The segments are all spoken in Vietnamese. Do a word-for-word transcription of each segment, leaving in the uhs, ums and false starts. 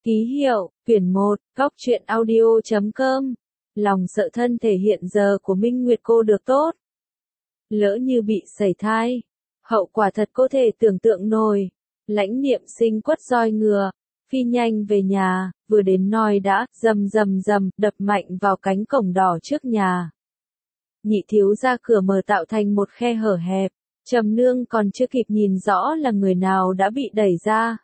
Ký hiệu, quyển một, góc truyện audio chấm com. Lòng sợ thân thể hiện giờ của Minh Nguyệt cô được tốt. Lỡ như bị sẩy thai, hậu quả thật có thể tưởng tượng nổi. Lãnh Niệm Sinh quất roi ngựa, phi nhanh về nhà, vừa đến nòi đã, rầm rầm rầm, đập mạnh vào cánh cổng đỏ trước nhà. Nhị thiếu ra cửa mở tạo thành một khe hở hẹp, Trầm Nương còn chưa kịp nhìn rõ là người nào đã bị đẩy ra.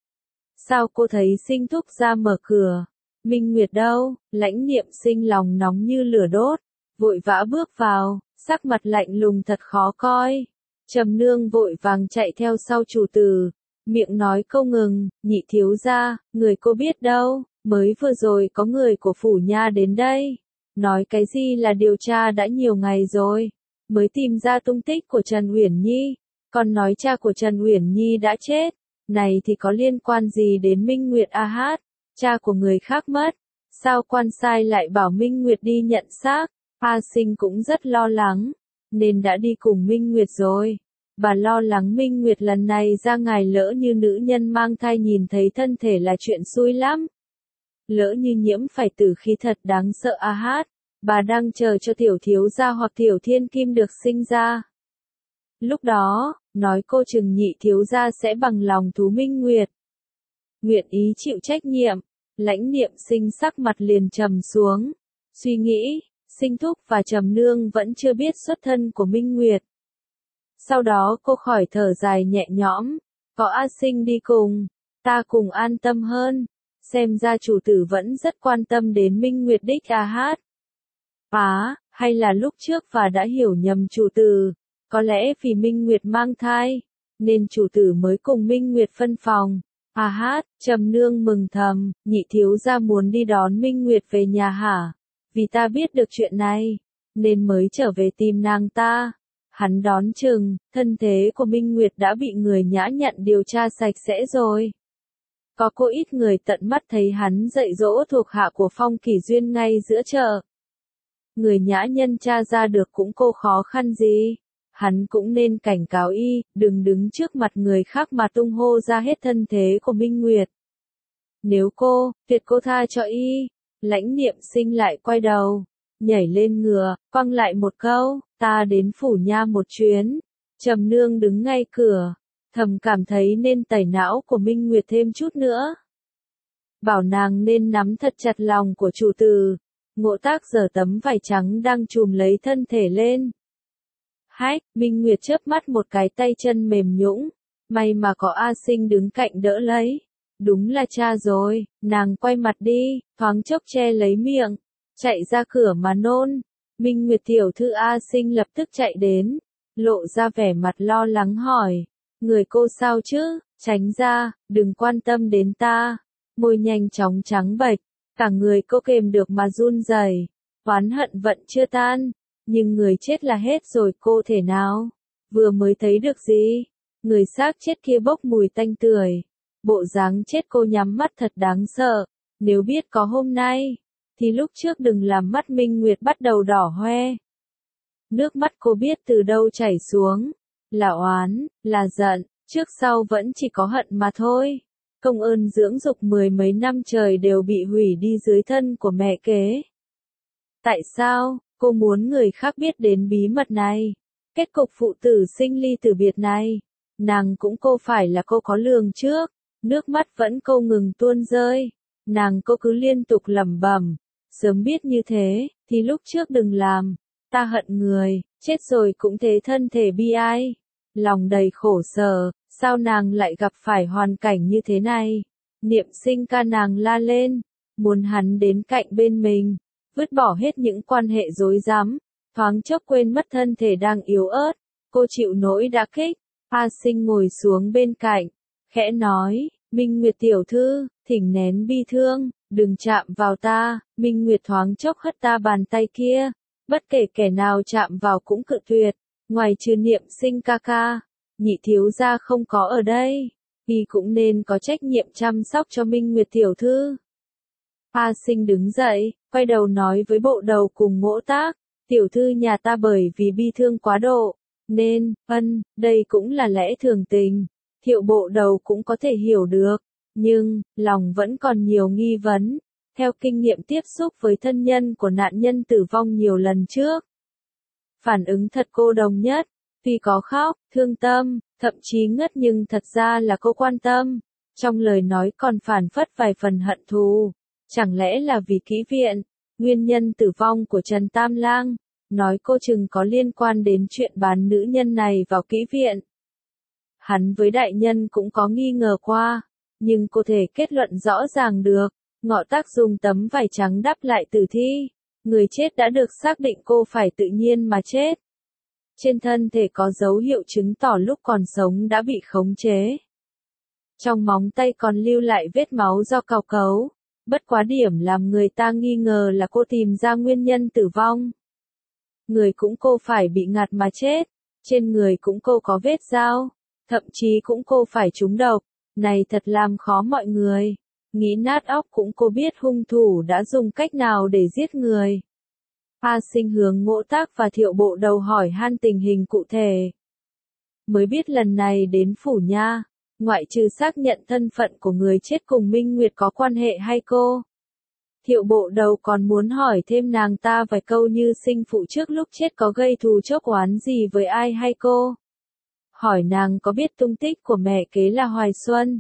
Sao cô thấy Sinh thúc ra mở cửa? Minh Nguyệt đâu? Lãnh Niệm Sinh lòng nóng như lửa đốt, vội vã bước vào, sắc mặt lạnh lùng thật khó coi. Trầm Nương vội vàng chạy theo sau chủ tử, miệng nói câu ngừng, nhị thiếu gia, người cô biết đâu, mới vừa rồi có người của phủ nha đến đây. Nói cái gì là điều tra đã nhiều ngày rồi, mới tìm ra tung tích của Trần Uyển Nhi, còn nói cha của Trần Uyển Nhi đã chết. Này thì có liên quan gì đến Minh Nguyệt a hát, cha của người khác mất, sao quan sai lại bảo Minh Nguyệt đi nhận xác? A Sinh cũng rất lo lắng, nên đã đi cùng Minh Nguyệt rồi. Bà lo lắng Minh Nguyệt lần này ra ngoài lỡ như nữ nhân mang thai nhìn thấy thân thể là chuyện xui lắm. Lỡ như nhiễm phải tử khí thật đáng sợ a hát, bà đang chờ cho tiểu thiếu gia hoặc tiểu thiên kim được sinh ra. Lúc đó, nói cô chừng nhị thiếu gia sẽ bằng lòng thú Minh Nguyệt. Nguyện ý chịu trách nhiệm, Lãnh Niệm Sinh sắc mặt liền trầm xuống, suy nghĩ, Sinh thúc và Trầm Nương vẫn chưa biết xuất thân của Minh Nguyệt. Sau đó cô khỏi thở dài nhẹ nhõm, có A Sinh đi cùng, ta cùng an tâm hơn, xem ra chủ tử vẫn rất quan tâm đến Minh Nguyệt đích a hát. Á, hay là lúc trước và đã hiểu nhầm chủ tử. Có lẽ vì Minh Nguyệt mang thai, nên chủ tử mới cùng Minh Nguyệt phân phòng. À hát, Trầm Nương mừng thầm, nhị thiếu gia muốn đi đón Minh Nguyệt về nhà hả? Vì ta biết được chuyện này, nên mới trở về tìm nàng ta. Hắn đón chừng, thân thế của Minh Nguyệt đã bị người nhã nhận điều tra sạch sẽ rồi. Có cô ít người tận mắt thấy hắn dạy dỗ thuộc hạ của Phong Kỷ Duyên ngay giữa chợ. Người nhã nhân tra ra được cũng cô khó khăn gì. Hắn cũng nên cảnh cáo y, đừng đứng trước mặt người khác mà tung hô ra hết thân thế của Minh Nguyệt. Nếu cô, tuyệt cô tha cho y. Lãnh Niệm Sinh lại quay đầu, nhảy lên ngựa, quăng lại một câu, ta đến phủ nha một chuyến. Trầm Nương đứng ngay cửa, thầm cảm thấy nên tẩy não của Minh Nguyệt thêm chút nữa. Bảo nàng nên nắm thật chặt lòng của chủ tử. Ngộ Tác giở tấm vải trắng đang trùm lấy thân thể lên. Hách, Minh Nguyệt chớp mắt một cái tay chân mềm nhũn, may mà có A Sinh đứng cạnh đỡ lấy. Đúng là cha rồi, nàng quay mặt đi, thoáng chốc che lấy miệng, chạy ra cửa mà nôn. Minh Nguyệt tiểu thư A Sinh lập tức chạy đến, lộ ra vẻ mặt lo lắng hỏi, người cô sao chứ, tránh ra, đừng quan tâm đến ta. Môi nhanh chóng trắng bệch, cả người cô kềm được mà run rẩy, oán hận vẫn chưa tan. Nhưng người chết là hết rồi cô thể nào? Vừa mới thấy được gì? Người xác chết kia bốc mùi tanh tưởi. Bộ dáng chết cô nhắm mắt thật đáng sợ. Nếu biết có hôm nay, thì lúc trước đừng làm mắt Minh Nguyệt bắt đầu đỏ hoe. Nước mắt cô biết từ đâu chảy xuống. Là oán, là giận, trước sau vẫn chỉ có hận mà thôi. Công ơn dưỡng dục mười mấy năm trời đều bị hủy đi dưới thân của mẹ kế. Tại sao? Cô muốn người khác biết đến bí mật này. Kết cục phụ tử sinh ly tử biệt này. Nàng cũng cô phải là cô có lường trước. Nước mắt vẫn cô ngừng tuôn rơi. Nàng cô cứ liên tục lẩm bẩm. Sớm biết như thế, thì lúc trước đừng làm. Ta hận người, chết rồi cũng thế thân thể bi ai. Lòng đầy khổ sở, sao nàng lại gặp phải hoàn cảnh như thế này. Niệm Sinh ca nàng la lên. Muốn hắn đến cạnh bên mình. Vứt bỏ hết những quan hệ rối rắm, thoáng chốc quên mất thân thể đang yếu ớt, cô chịu nỗi đả kích. A Sinh ngồi xuống bên cạnh, khẽ nói, Minh Nguyệt tiểu thư, thỉnh nén bi thương, đừng chạm vào ta. Minh Nguyệt thoáng chốc hất ta bàn tay kia, bất kể kẻ nào chạm vào cũng cự tuyệt, ngoài trừ Niệm Sinh ca ca, nhị thiếu gia không có ở đây, y cũng nên có trách nhiệm chăm sóc cho Minh Nguyệt tiểu thư. A Sinh đứng dậy, quay đầu nói với Bộ Đầu cùng Ngỗ Tác, tiểu thư nhà ta bởi vì bi thương quá độ, nên, ân, đây cũng là lẽ thường tình, Thiệu Bộ Đầu cũng có thể hiểu được, Nhưng, lòng vẫn còn nhiều nghi vấn, theo kinh nghiệm tiếp xúc với thân nhân của nạn nhân tử vong nhiều lần trước. Phản ứng thật cô đồng nhất, tuy có khóc, thương tâm, thậm chí ngất nhưng thật ra là cô quan tâm, trong lời nói còn phản phất vài phần hận thù. Chẳng lẽ là vì kỹ viện, nguyên nhân tử vong của Trần Tam Lang, nói cô chừng có liên quan đến chuyện bán nữ nhân này vào kỹ viện. Hắn với đại nhân cũng có nghi ngờ qua, nhưng cô thể kết luận rõ ràng được, Ngọ Tác dùng tấm vải trắng đắp lại tử thi, người chết đã được xác định cô phải tự nhiên mà chết. Trên thân thể có dấu hiệu chứng tỏ lúc còn sống đã bị khống chế. Trong móng tay còn lưu lại vết máu do cào cấu, bất quá điểm làm người ta nghi ngờ là cô tìm ra nguyên nhân tử vong. Người cũng cô phải bị ngạt mà chết, trên người cũng cô có vết dao, thậm chí cũng cô phải trúng độc, này thật làm khó mọi người. Nghĩ nát óc cũng cô biết hung thủ đã dùng cách nào để giết người. A Sinh hướng Ngộ Tác và Thiệu Bộ Đầu hỏi han tình hình cụ thể. Mới biết lần này đến phủ nha, ngoại trừ xác nhận thân phận của người chết cùng Minh Nguyệt có quan hệ hay cô. Thiệu Bộ Đầu còn muốn hỏi thêm nàng ta vài câu như sinh phụ trước lúc chết có gây thù chốc oán gì với ai hay cô. Hỏi nàng có biết tung tích của mẹ kế là Hoài Xuân.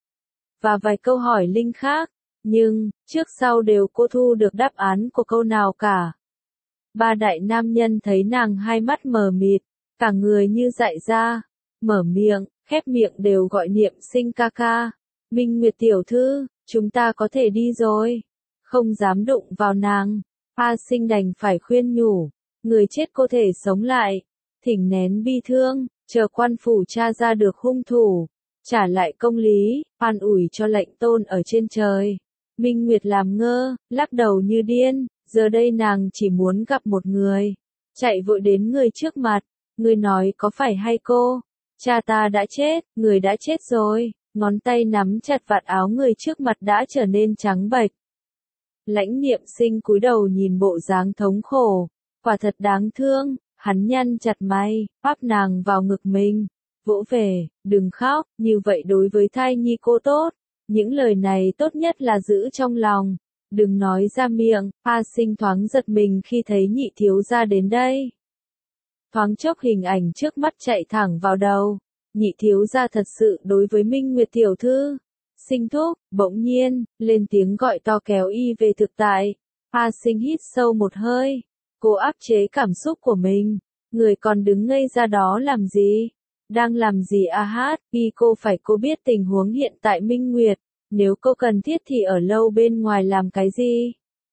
Và vài câu hỏi linh khác, nhưng, trước sau đều cô thu được đáp án của câu nào cả. Ba đại nam nhân thấy nàng hai mắt mờ mịt, cả người như dại ra, mở miệng, khép miệng đều gọi niệm Sinh ca ca. Minh Nguyệt tiểu thư, chúng ta có thể đi rồi. Không dám đụng vào nàng, A Sinh đành phải khuyên nhủ, người chết có thể sống lại, thỉnh nén bi thương, chờ quan phủ tra ra được hung thủ, trả lại công lý, an ủi cho lệnh tôn ở trên trời. Minh Nguyệt làm ngơ, lắc đầu như điên, giờ đây nàng chỉ muốn gặp một người. Chạy vội đến người trước mặt, người nói có phải hay cô? Cha ta đã chết, người đã chết rồi, ngón tay nắm chặt vạt áo người trước mặt đã trở nên trắng bệch. Lãnh Niệm Sinh cúi đầu nhìn bộ dáng thống khổ, quả thật đáng thương, hắn nhăn chặt mày, áp nàng vào ngực mình, vỗ về, đừng khóc, như vậy đối với thai nhi cô tốt. Những lời này tốt nhất là giữ trong lòng, đừng nói ra miệng. A Sinh thoáng giật mình khi thấy Nhị thiếu gia đến đây. Thoáng chốc hình ảnh trước mắt chạy thẳng vào đầu, Nhị thiếu gia thật sự đối với Minh Nguyệt tiểu thư. Sinh thúc, bỗng nhiên, lên tiếng gọi to kéo y về thực tại. A Sinh hít sâu một hơi, cô áp chế cảm xúc của mình, người còn đứng ngây ra đó làm gì? Đang làm gì a hát, y cô phải cô biết tình huống hiện tại Minh Nguyệt, nếu cô cần thiết thì ở lâu bên ngoài làm cái gì?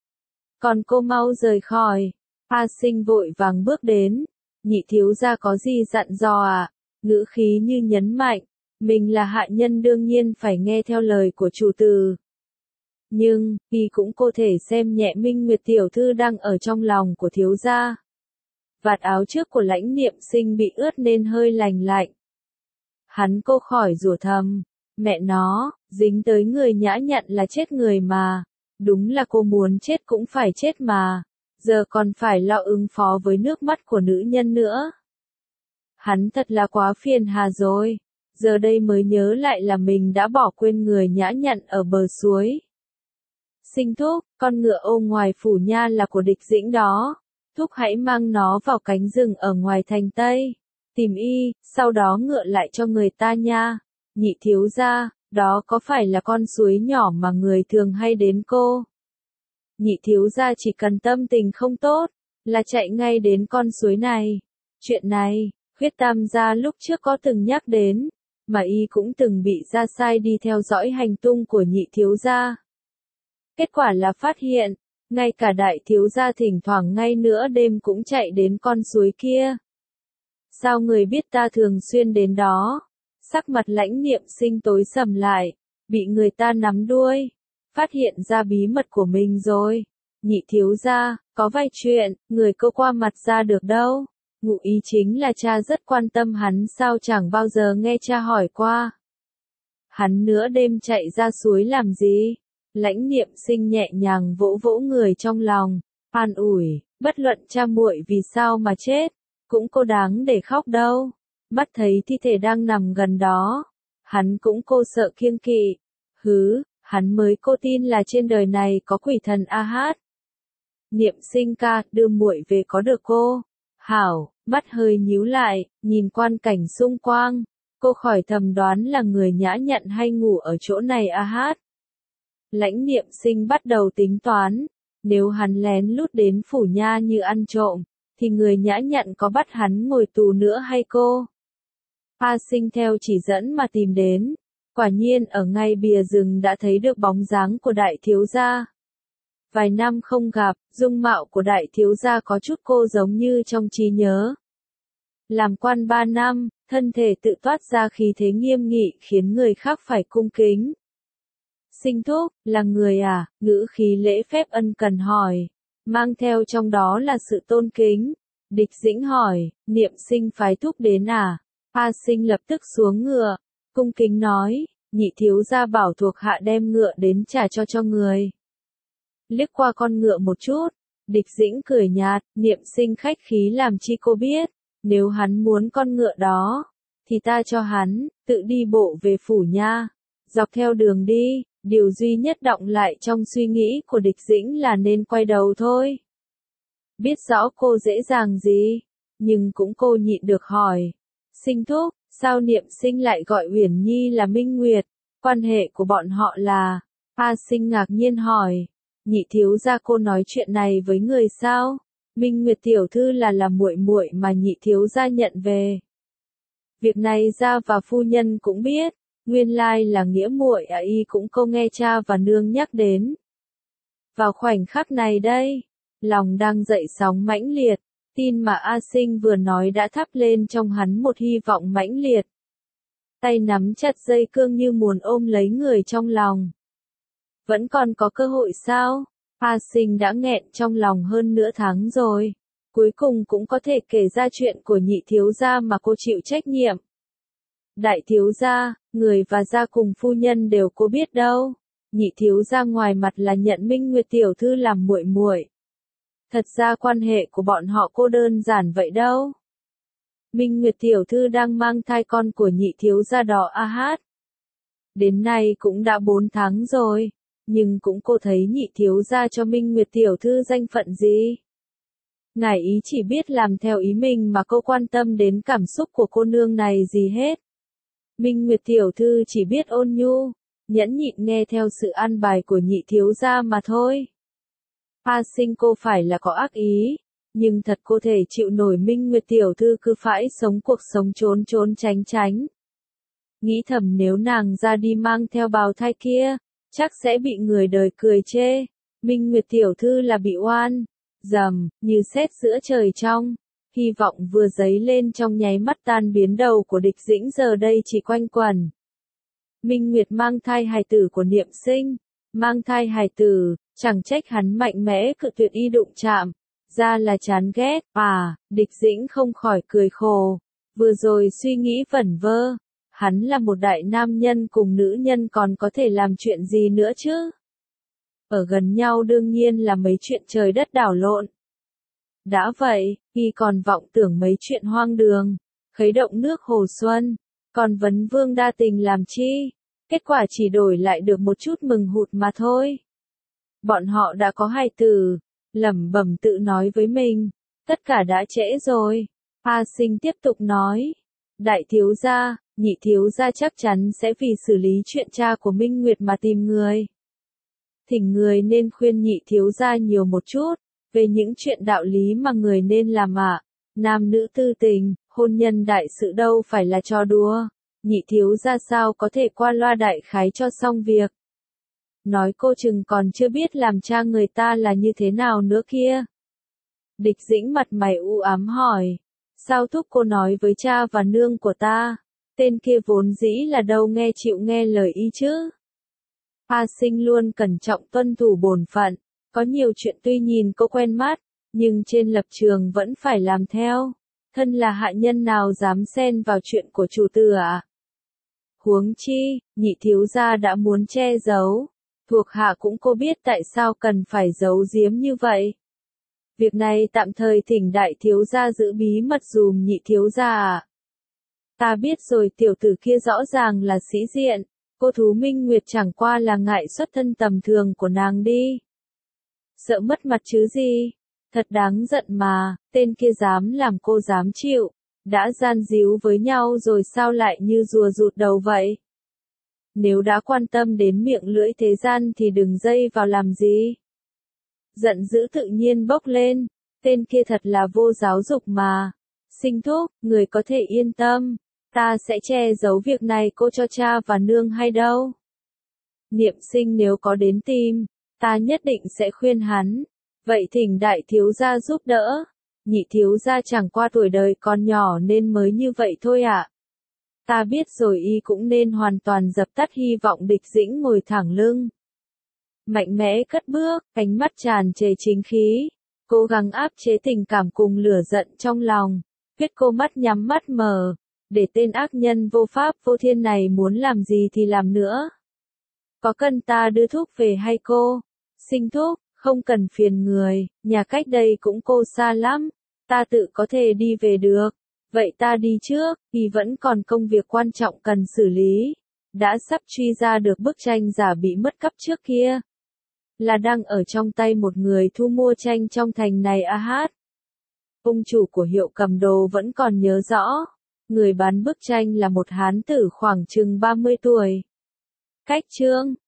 Còn cô mau rời khỏi. A Sinh vội vàng bước đến, Nhị thiếu gia có gì dặn dò à? Ngữ khí như nhấn mạnh, mình là hạ nhân đương nhiên phải nghe theo lời của chủ tử. Nhưng, y cũng có thể xem nhẹ Minh Nguyệt tiểu thư đang ở trong lòng của thiếu gia. Vạt áo trước của Lãnh Niệm Sinh bị ướt nên hơi lành lạnh. Hắn cô khỏi rủa thầm, mẹ nó, dính tới người nhã nhặn là chết người mà, đúng là cô muốn chết cũng phải chết mà, giờ còn phải lo ứng phó với nước mắt của nữ nhân nữa. Hắn thật là quá phiền hà rồi, giờ đây mới nhớ lại là mình đã bỏ quên người nhã nhặn ở bờ suối. Sinh thúc, con ngựa ô ngoài phủ nha là của Địch Dĩnh đó. Thúc hãy mang nó vào cánh rừng ở ngoài thành Tây, tìm y, sau đó ngựa lại cho người ta nha. Nhị thiếu gia, đó có phải là con suối nhỏ mà người thường hay đến cô? Nhị thiếu gia chỉ cần tâm tình không tốt, là chạy ngay đến con suối này. Chuyện này, Khuyết Tam gia lúc trước có từng nhắc đến, mà y cũng từng bị ra sai đi theo dõi hành tung của nhị thiếu gia. Kết quả là phát hiện, ngay cả đại thiếu gia thỉnh thoảng ngay nửa đêm cũng chạy đến con suối kia. Sao người biết ta thường xuyên đến đó? Sắc mặt Lãnh Niệm Sinh tối sầm lại, bị người ta nắm đuôi, phát hiện ra bí mật của mình rồi. Nhị thiếu gia, có vài chuyện, người cô qua mặt ra được đâu. Ngụ ý chính là cha rất quan tâm hắn sao chẳng bao giờ nghe cha hỏi qua. Hắn nửa đêm chạy ra suối làm gì? Lãnh Niệm Sinh nhẹ nhàng vỗ vỗ người trong lòng, an ủi, bất luận cha muội vì sao mà chết, cũng cô đáng để khóc đâu. Mắt thấy thi thể đang nằm gần đó, hắn cũng cô sợ kiêng kỵ. Hứ, hắn mới cô tin là trên đời này có quỷ thần A Hát. Niệm Sinh ca, đưa muội về có được cô? Hảo, mắt hơi nhíu lại, nhìn quan cảnh xung quanh, cô khỏi thầm đoán là người nhã nhặn hay ngủ ở chỗ này A Hát. Lãnh Niệm Sinh bắt đầu tính toán, nếu hắn lén lút đến phủ nha như ăn trộm, thì người nhã nhặn có bắt hắn ngồi tù nữa hay cô? A Sinh theo chỉ dẫn mà tìm đến, quả nhiên ở ngay bìa rừng đã thấy được bóng dáng của đại thiếu gia. Vài năm không gặp, dung mạo của đại thiếu gia có chút cô giống như trong trí nhớ. Làm quan ba năm, thân thể tự toát ra khí thế nghiêm nghị khiến người khác phải cung kính. Sinh thúc, là người à? Ngữ khí lễ phép ân cần hỏi, mang theo trong đó là sự tôn kính. Địch Dĩnh hỏi, Niệm Sinh phái thúc đến à? A Sinh lập tức xuống ngựa, cung kính nói, nhị thiếu gia bảo thuộc hạ đem ngựa đến trả cho cho người. Liếc qua con ngựa một chút, Địch Dĩnh cười nhạt, Niệm Sinh khách khí làm chi cô biết, nếu hắn muốn con ngựa đó, thì ta cho hắn, tự đi bộ về phủ nha. Dọc theo đường đi, điều duy nhất đọng lại trong suy nghĩ của Địch Dĩnh là nên quay đầu thôi. Biết rõ cô dễ dàng gì, nhưng cũng cô nhịn được hỏi. Sinh thúc, sao Niệm Sinh lại gọi Uyển Nhi là Minh Nguyệt, quan hệ của bọn họ là? A Sinh ngạc nhiên hỏi, nhị thiếu gia cô nói chuyện này với người sao? Minh Nguyệt tiểu thư là là muội muội mà nhị thiếu gia nhận về. Việc này gia và phu nhân cũng biết, nguyên lai là nghĩa muội à y cũng câu nghe cha và nương nhắc đến. Vào khoảnh khắc này đây, lòng đang dậy sóng mãnh liệt, tin mà A Sinh vừa nói đã thắp lên trong hắn một hy vọng mãnh liệt. Tay nắm chặt dây cương như muốn ôm lấy người trong lòng. Vẫn còn có cơ hội sao? A Sinh đã nghẹn trong lòng hơn nửa tháng rồi. Cuối cùng cũng có thể kể ra chuyện của nhị thiếu gia mà cô chịu trách nhiệm. Đại thiếu gia, người và gia cùng phu nhân đều cô biết đâu. Nhị thiếu gia ngoài mặt là nhận Minh Nguyệt tiểu thư làm muội muội. Thật ra quan hệ của bọn họ cô đơn giản vậy đâu. Minh Nguyệt tiểu thư đang mang thai con của nhị thiếu gia đó A Hát. Đến nay cũng đã bốn tháng rồi, nhưng cũng cô thấy nhị thiếu gia cho Minh Nguyệt tiểu thư danh phận gì. Ngài ý chỉ biết làm theo ý mình mà cô quan tâm đến cảm xúc của cô nương này gì hết. Minh Nguyệt tiểu thư chỉ biết ôn nhu, nhẫn nhịn nghe theo sự an bài của nhị thiếu gia mà thôi. A Sinh cô phải là có ác ý, nhưng thật cô thể chịu nổi Minh Nguyệt tiểu thư cứ phải sống cuộc sống trốn trốn tránh tránh. Nghĩ thầm nếu nàng ra đi mang theo bào thai kia, chắc sẽ bị người đời cười chê. Minh Nguyệt tiểu thư là bị oan. Rầm, như sét giữa trời trong. Hy vọng vừa dấy lên trong nháy mắt tan biến đầu của Địch Dĩnh giờ đây chỉ quanh quẩn. Minh Nguyệt mang thai hài tử của Niệm Sinh. Mang thai hài tử, chẳng trách hắn mạnh mẽ cự tuyệt y đụng chạm. Ra là chán ghét, à, Địch Dĩnh không khỏi cười khổ. Vừa rồi suy nghĩ vẩn vơ. Hắn là một đại nam nhân cùng nữ nhân còn có thể làm chuyện gì nữa chứ? Ở gần nhau đương nhiên là mấy chuyện trời đất đảo lộn. Đã vậy, y còn vọng tưởng mấy chuyện hoang đường, khuấy động nước hồ xuân, còn vấn vương đa tình làm chi, kết quả chỉ đổi lại được một chút mừng hụt mà thôi. Bọn họ đã có hài tử, lẩm bẩm tự nói với mình, tất cả đã trễ rồi. A Sinh tiếp tục nói, đại thiếu gia, nhị thiếu gia chắc chắn sẽ vì xử lý chuyện cha của Minh Nguyệt mà tìm người. Thỉnh người nên khuyên nhị thiếu gia nhiều một chút, về những chuyện đạo lý mà người nên làm ạ. À. Nam nữ tư tình, hôn nhân đại sự đâu phải là trò đùa. Nhị thiếu gia sao có thể qua loa đại khái cho xong việc. Nói cô chừng còn chưa biết làm cha người ta là như thế nào nữa kia. Địch Dĩnh mặt mày u ám hỏi. Sao thúc cô nói với cha và nương của ta? Tên kia vốn dĩ là đâu nghe chịu nghe lời y chứ. A Sinh luôn cẩn trọng tuân thủ bổn phận, có nhiều chuyện tuy nhìn cô quen mắt, nhưng trên lập trường vẫn phải làm theo. Thân là hạ nhân nào dám xen vào chuyện của chủ tử ạ? À? Huống chi, nhị thiếu gia đã muốn che giấu, thuộc hạ cũng cô biết tại sao cần phải giấu giếm như vậy. Việc này tạm thời thỉnh đại thiếu gia giữ bí mật dùm nhị thiếu gia ạ. À? Ta biết rồi, tiểu tử kia rõ ràng là sĩ diện, Cô thú Minh Nguyệt chẳng qua là ngại xuất thân tầm thường của nàng đi. Sợ mất mặt chứ gì, thật đáng giận mà, tên kia dám làm cô dám chịu, đã gian díu với nhau rồi sao lại như rùa rụt đầu vậy? Nếu đã quan tâm đến miệng lưỡi thế gian thì đừng dây vào làm gì. Giận dữ tự nhiên bốc lên, tên kia thật là vô giáo dục mà. Sinh thúc, người có thể yên tâm, ta sẽ che giấu việc này cô cho cha và nương hay đâu. Niệm Sinh nếu có đến tìm, ta nhất định sẽ khuyên hắn. Vậy thỉnh đại thiếu gia giúp đỡ. Nhị thiếu gia chẳng qua tuổi đời còn nhỏ nên mới như vậy thôi ạ. À. Ta biết rồi, y cũng nên hoàn toàn dập tắt hy vọng địch dĩnh ngồi thẳng lưng. Mạnh mẽ cất bước, cánh mắt tràn trề chính khí, cố gắng áp chế tình cảm cùng lửa giận trong lòng. Quyết cô mắt nhắm mắt mở, để tên ác nhân vô pháp vô thiên này muốn làm gì thì làm nữa. Có cần ta đưa thuốc về hay cô? Sinh thúc, không cần phiền người, nhà cách đây cũng cô xa lắm, ta tự có thể đi về được. Vậy ta đi trước, vì vẫn còn công việc quan trọng cần xử lý. Đã sắp truy ra được bức tranh giả bị mất cắp trước kia. Là đang ở trong tay một người thu mua tranh trong thành này a hát. Ông chủ của hiệu cầm đồ vẫn còn nhớ rõ. Người bán bức tranh là một hán tử khoảng chừng ba mươi tuổi. Cách chương